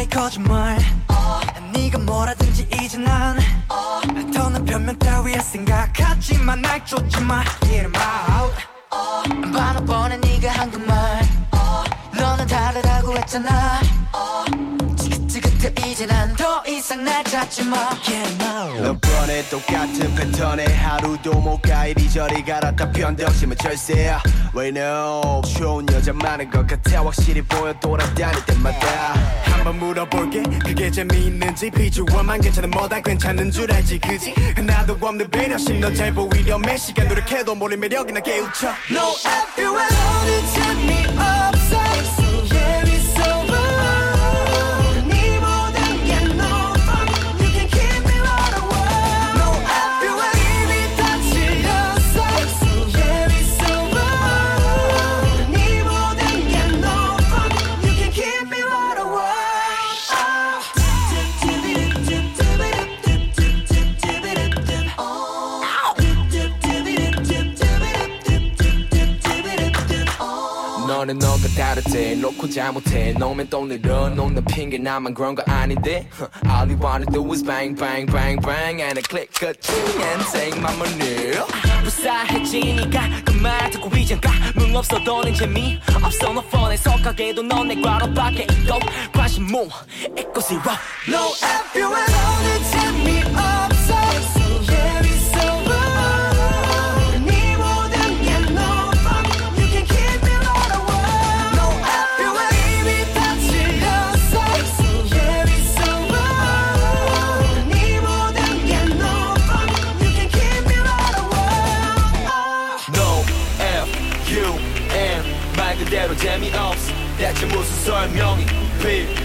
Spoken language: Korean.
나의 거짓말 네가 뭐라든지 이제 난 더는 변명 따위에 생각하지만 날 쫓지마 Get 'em out 반어번에 네가 한 그 말 너는 다르다고 했잖아 지긋지긋해 이제 난 더 이상 날 찾지마 Get 'em out 몇 번의 똑같은 패턴에 하루도 못 가 이리저리 갈았다 편덕심은 절세야 We know 좋은 여자 많은 것 같아 확실히 보여 돌아다닐 때마다 한번 물어볼게 그게 재미있는지 비주얼만 괜찮은 뭐다 괜찮은 줄 알지 그지 하나도 없는 배려심 너 잘 보이려면 시간 노력해도 모를 매력이 나 깨우쳐 No everywhere 너는 재미없어 Yeah it's over 네 모든 게 no fun You can keep me right away No everywhere 이미 다 질렸어 Yeah it's over 네 모든 게 no fun You can keep me right away 너는 너가 다르대 놓고 잘못해 놓으면 또 늘어놓는 핑계 나만 그런 거 아닌데 All you wanna do is bang bang bang bang And a click 끝이 인생 마무리 불사해지니까 그 말 듣고 이젠 감흥 없어 너는 재미없어 너 폰에 속하게도 넌 내 과로밖에 있고 관심 뭐 있고 zero No everywhere 너는 재미없어 Yeah it's over 네 모든 게 no fun You can keep me right away No everywhere 이미 다 질렸어 Yeah it's over 네 모든 게 no fun You can keep me right away No F-U-N 말 그대로 재미없어 대체 무슨 설명이 필요해